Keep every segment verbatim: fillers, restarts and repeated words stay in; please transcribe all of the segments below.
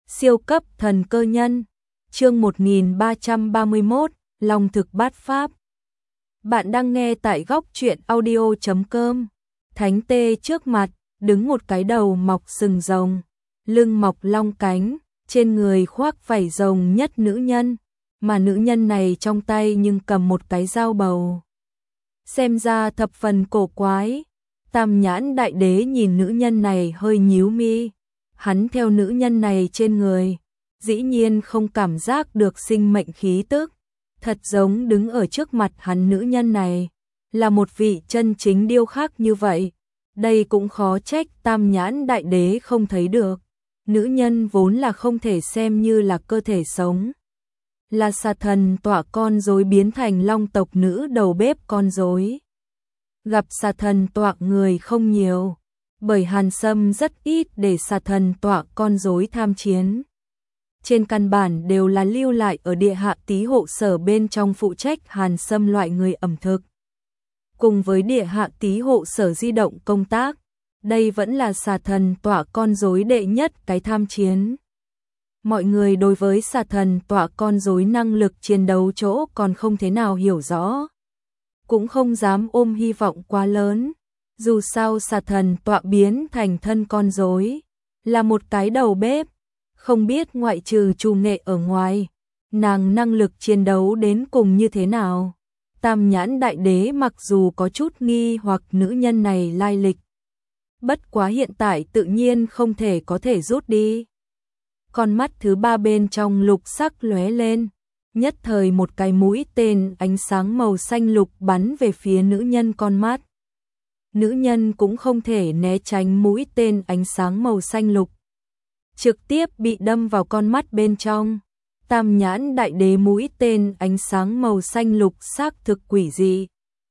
Siêu cấp thần cơ nhân. Chương một nghìn ba trăm ba mươi mốt, Long thực bát pháp. Bạn đang nghe tại góc truyện audio chấm com. Thánh tê trước mặt, đứng một cái đầu mọc sừng rồng, lưng mọc long cánh, trên người khoác vảy rồng nhất nữ nhân, mà nữ nhân này trong tay nhưng cầm một cái dao bầu. Xem ra thập phần cổ quái. Tam nhãn đại đế nhìn nữ nhân này hơi nhíu mi. Hắn theo nữ nhân này trên người, dĩ nhiên không cảm giác được sinh mệnh khí tức, thật giống đứng ở trước mặt hắn nữ nhân này, là một vị chân chính điêu khắc như vậy. Đây cũng khó trách tam nhãn đại đế không thấy được. Nữ nhân vốn là không thể xem như là cơ thể sống. Là xà thần tọa con rối biến thành long tộc nữ đầu bếp con rối. Gặp xà thần tọa người không nhiều, bởi Hàn Sâm rất ít để xà thần tọa con rối tham chiến. Trên căn bản đều là lưu lại ở địa hạ tí hộ sở bên trong phụ trách Hàn Sâm loại người ẩm thực. Cùng với địa hạ tí hộ sở di động công tác, đây vẫn là xà thần tọa con rối đệ nhất cái tham chiến. Mọi người đối với xà thần tọa con rối năng lực chiến đấu chỗ còn không thế nào hiểu rõ, cũng không dám ôm hy vọng quá lớn. Dù sao xà thần tọa biến thành thân con rối, là một cái đầu bếp, không biết ngoại trừ trù nghệ ở ngoài, nàng năng lực chiến đấu đến cùng như thế nào. Tam nhãn đại đế mặc dù có chút nghi hoặc nữ nhân này lai lịch, bất quá hiện tại tự nhiên không thể có thể rút đi. Con mắt thứ ba bên trong lục sắc lóe lên, nhất thời một cái mũi tên ánh sáng màu xanh lục bắn về phía nữ nhân con mắt. Nữ nhân cũng không thể né tránh mũi tên ánh sáng màu xanh lục, trực tiếp bị đâm vào con mắt bên trong. Tam nhãn đại đế mũi tên ánh sáng màu xanh lục xác thực quỷ dị.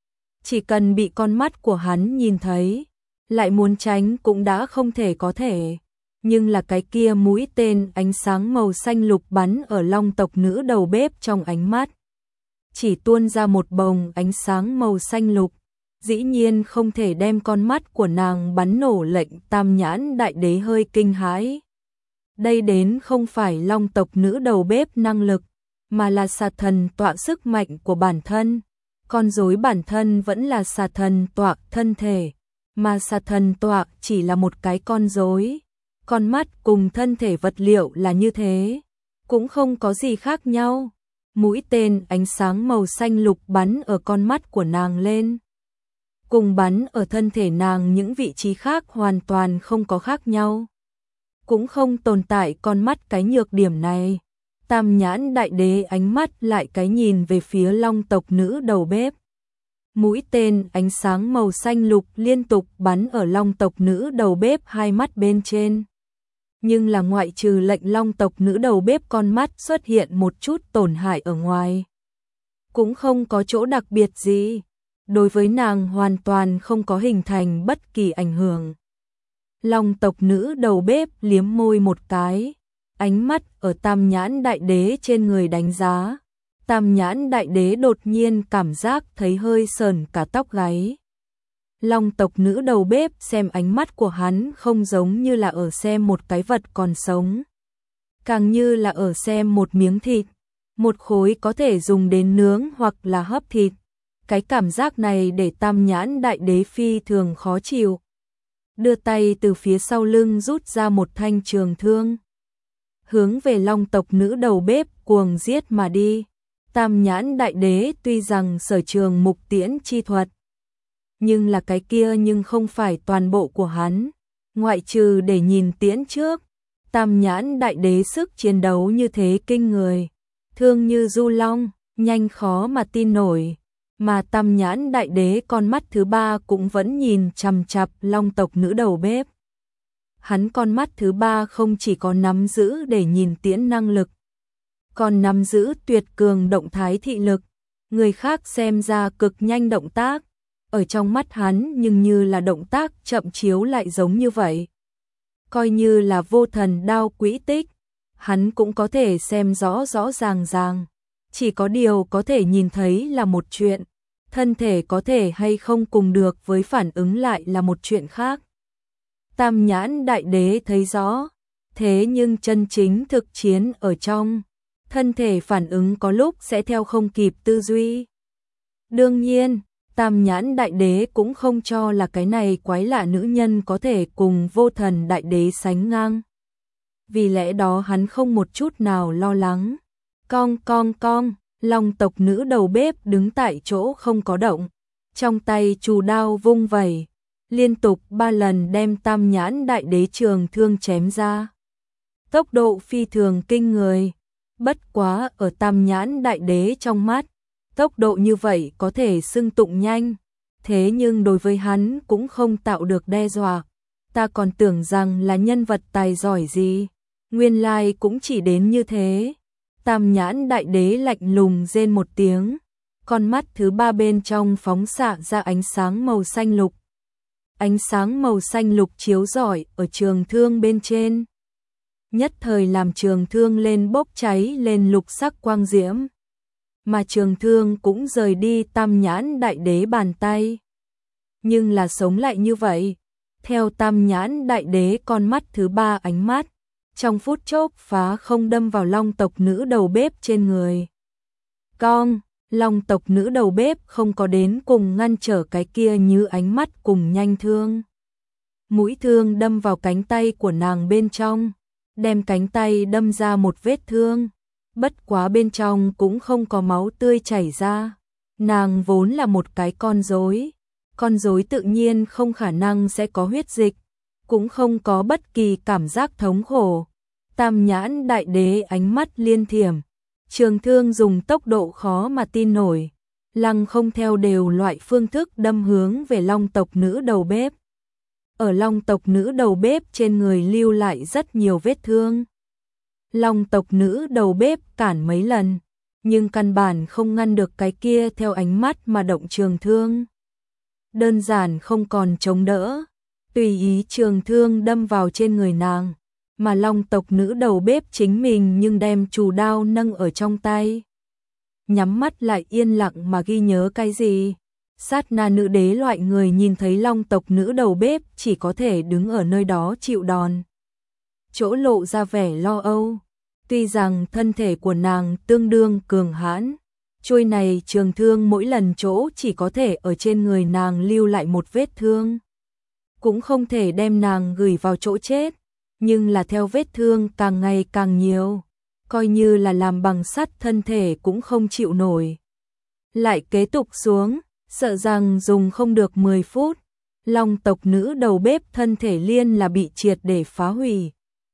Chỉ cần bị con mắt của hắn nhìn thấy, lại muốn tránh cũng đã không thể có thể. Nhưng là cái kia mũi tên ánh sáng màu xanh lục bắn ở long tộc nữ đầu bếp trong ánh mắt, chỉ tuôn ra một bồng ánh sáng màu xanh lục, dĩ nhiên không thể đem con mắt của nàng bắn nổ. Lệnh tam nhãn đại đế hơi kinh hãi. Đây đến không phải long tộc nữ đầu bếp năng lực, mà là xà thần tọa sức mạnh của bản thân. Con rối bản thân vẫn là xà thần tọa thân thể, mà xà thần tọa chỉ là một cái con rối. Con mắt cùng thân thể vật liệu là như thế, cũng không có gì khác nhau. Mũi tên ánh sáng màu xanh lục bắn ở con mắt của nàng lên, cùng bắn ở thân thể nàng những vị trí khác hoàn toàn không có khác nhau, cũng không tồn tại con mắt cái nhược điểm này. Tam nhãn đại đế ánh mắt lại cái nhìn về phía long tộc nữ đầu bếp. Mũi tên ánh sáng màu xanh lục liên tục bắn ở long tộc nữ đầu bếp hai mắt bên trên. Nhưng là ngoại trừ lệnh long tộc nữ đầu bếp con mắt xuất hiện một chút tổn hại ở ngoài, cũng không có chỗ đặc biệt gì. Đối với nàng hoàn toàn không có hình thành bất kỳ ảnh hưởng. Long tộc nữ đầu bếp liếm môi một cái, ánh mắt ở tam nhãn đại đế trên người đánh giá. Tam nhãn đại đế đột nhiên cảm giác thấy hơi sờn cả tóc gáy. Long tộc nữ đầu bếp xem ánh mắt của hắn không giống như là ở xem một cái vật còn sống, càng như là ở xem một miếng thịt, một khối có thể dùng đến nướng hoặc là hấp thịt. Cái cảm giác này để tam nhãn đại đế phi thường khó chịu. Đưa tay từ phía sau lưng rút ra một thanh trường thương, hướng về long tộc nữ đầu bếp cuồng giết mà đi. Tam nhãn đại đế tuy rằng sở trường mục tiễn chi thuật, nhưng là cái kia nhưng không phải toàn bộ của hắn. Ngoại trừ để nhìn tiễn trước, tam nhãn đại đế sức chiến đấu như thế kinh người, thương như du long, nhanh khó mà tin nổi. Mà tam nhãn đại đế con mắt thứ ba cũng vẫn nhìn chằm chằm long tộc nữ đầu bếp. Hắn con mắt thứ ba không chỉ có nắm giữ để nhìn tiễn năng lực, còn nắm giữ tuyệt cường động thái thị lực. Người khác xem ra cực nhanh động tác, ở trong mắt hắn nhưng như là động tác chậm chiếu lại giống như vậy. Coi như là vô thần đao quỹ tích, hắn cũng có thể xem rõ rõ ràng ràng. Chỉ có điều có thể nhìn thấy là một chuyện, thân thể có thể hay không cùng được với phản ứng lại là một chuyện khác. Tam nhãn đại đế thấy rõ, Thế nhưng chân chính thực chiến ở trong, thân thể phản ứng có lúc sẽ theo không kịp tư duy. Đương nhiên, Tam Nhãn Đại Đế cũng không cho là cái này quái lạ nữ nhân có thể cùng Vô Thần Đại Đế sánh ngang. Vì lẽ đó hắn không một chút nào lo lắng. Cong cong cong, Long tộc nữ đầu bếp đứng tại chỗ không có động, trong tay chù đao vung vẩy, liên tục ba lần đem Tam Nhãn Đại Đế trường thương chém ra. Tốc độ phi thường kinh người, bất quá ở Tam Nhãn Đại Đế trong mắt, tốc độ như vậy có thể xưng tụng nhanh, thế nhưng đối với hắn cũng không tạo được đe dọa. Ta còn tưởng rằng là nhân vật tài giỏi gì, nguyên lai cũng chỉ đến như thế. Tam Nhãn Đại Đế lạnh lùng rên một tiếng, con mắt thứ ba bên trong phóng xạ ra ánh sáng màu xanh lục. Ánh sáng màu xanh lục chiếu rọi ở trường thương bên trên, nhất thời làm trường thương lên bốc cháy lên lục sắc quang diễm, mà trường thương cũng rời đi Tam Nhãn Đại Đế bàn tay. Nhưng là sống lại như vậy, theo Tam Nhãn Đại Đế con mắt thứ ba ánh mắt, trong phút chốc phá không đâm vào Long tộc nữ đầu bếp trên người. Cong, Long tộc nữ đầu bếp không có đến cùng ngăn trở cái kia như ánh mắt cùng nhanh thương. Mũi thương đâm vào cánh tay của nàng bên trong, đem cánh tay đâm ra một vết thương, bất quá bên trong cũng không có máu tươi chảy ra. Nàng vốn là một cái con rối, con rối tự nhiên không khả năng sẽ có huyết dịch, cũng không có bất kỳ cảm giác thống khổ. Tam Nhãn Đại Đế ánh mắt liên thiểm, trường thương dùng tốc độ khó mà tin nổi, lăng không theo đều loại phương thức đâm hướng về Long tộc nữ đầu bếp. Ở Long tộc nữ đầu bếp trên người lưu lại rất nhiều vết thương. Long tộc nữ đầu bếp cản mấy lần, nhưng căn bản không ngăn được cái kia theo ánh mắt mà động trường thương. Đơn giản không còn chống đỡ, tùy ý trường thương đâm vào trên người nàng, mà Long tộc nữ đầu bếp chính mình nhưng đem chù đao nâng ở trong tay. Nhắm mắt lại yên lặng mà ghi nhớ cái gì. Sát na nữ đế loại người nhìn thấy Long tộc nữ đầu bếp chỉ có thể đứng ở nơi đó chịu đòn. Chỗ lộ ra vẻ lo âu, tuy rằng thân thể của nàng tương đương cường hãn, chuôi này trường thương mỗi lần chỗ chỉ có thể ở trên người nàng lưu lại một vết thương, cũng không thể đem nàng gửi vào chỗ chết, nhưng là theo vết thương càng ngày càng nhiều, coi như là làm bằng sắt thân thể cũng không chịu nổi. Lại kế tục xuống, sợ rằng dùng không được mười phút, Long tộc nữ đầu bếp thân thể liên là bị triệt để phá hủy.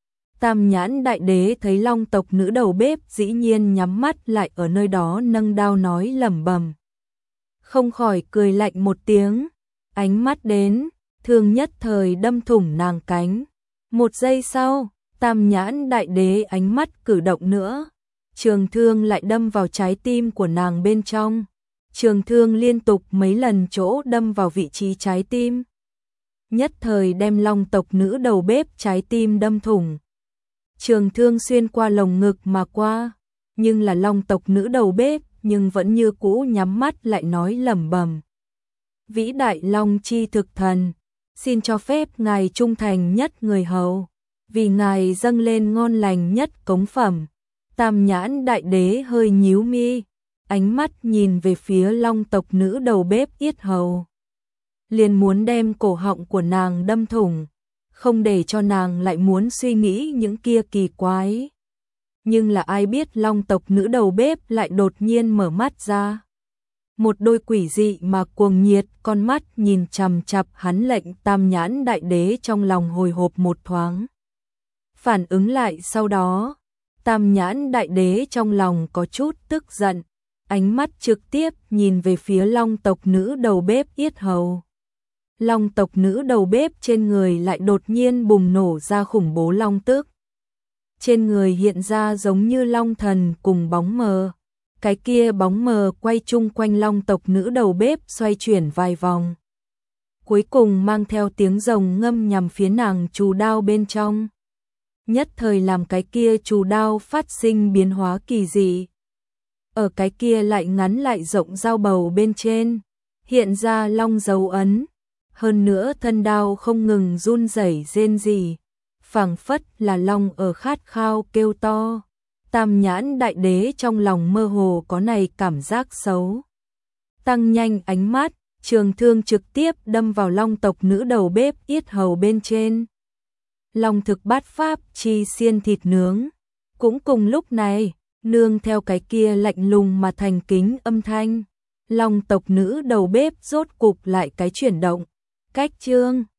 Tam Nhãn Đại Đế thấy Long tộc nữ đầu bếp dĩ nhiên nhắm mắt lại ở nơi đó nâng đao nói lẩm bẩm, không khỏi cười lạnh một tiếng, ánh mắt đến, thương nhất thời đâm thủng nàng cánh. Một giây sau, Tam Nhãn Đại Đế ánh mắt cử động nữa, trường thương lại đâm vào trái tim của nàng bên trong. Trường thương liên tục mấy lần chỗ đâm vào vị trí trái tim, nhất thời đem Long tộc nữ đầu bếp trái tim đâm thủng. Trường thương xuyên qua lồng ngực mà qua, nhưng là Long tộc nữ đầu bếp nhưng vẫn như cũ nhắm mắt lại nói lẩm bẩm, vĩ đại Long chi thực thần, xin cho phép ngài trung thành nhất người hầu, vì ngài dâng lên ngon lành nhất cống phẩm. Tam Nhãn Đại Đế hơi nhíu mi, ánh mắt nhìn về phía Long tộc nữ đầu bếp yết hầu, liền muốn đem cổ họng của nàng đâm thủng, không để cho nàng lại muốn suy nghĩ những kia kỳ quái. Nhưng là ai biết Long tộc nữ đầu bếp lại đột nhiên mở mắt ra, một đôi quỷ dị mà cuồng nhiệt con mắt nhìn chằm chằm hắn, lệnh Tam Nhãn Đại Đế trong lòng hồi hộp một thoáng. Phản ứng lại sau đó, Tam Nhãn Đại Đế trong lòng có chút tức giận, ánh mắt trực tiếp nhìn về phía Long tộc nữ đầu bếp yết hầu. Long tộc nữ đầu bếp trên người lại đột nhiên bùng nổ ra khủng bố long tức. Trên người hiện ra giống như long thần cùng bóng mờ. Cái kia bóng mờ quay chung quanh Long tộc nữ đầu bếp xoay chuyển vài vòng. Cuối cùng mang theo tiếng rồng ngâm nhằm phía nàng chù đao bên trong. Nhất thời làm cái kia chù đao phát sinh biến hóa kỳ dị. Ở cái kia lại ngắn lại rộng dao bầu bên trên, hiện ra long dấu ấn. Hơn nữa thân đao không ngừng run rẩy rên rỉ, phảng phất là long ở khát khao kêu to. Tam nhãn đại đế trong lòng mơ hồ có này cảm giác xấu. Tăng nhanh ánh mắt, trường thương trực tiếp đâm vào long tộc nữ đầu bếp yết hầu bên trên. Long thực bát pháp chi xiên thịt nướng. Cũng cùng lúc này, nương theo cái kia lạnh lùng mà thành kính âm thanh, long tộc nữ đầu bếp rốt cục lại cái chuyển động. Cách chương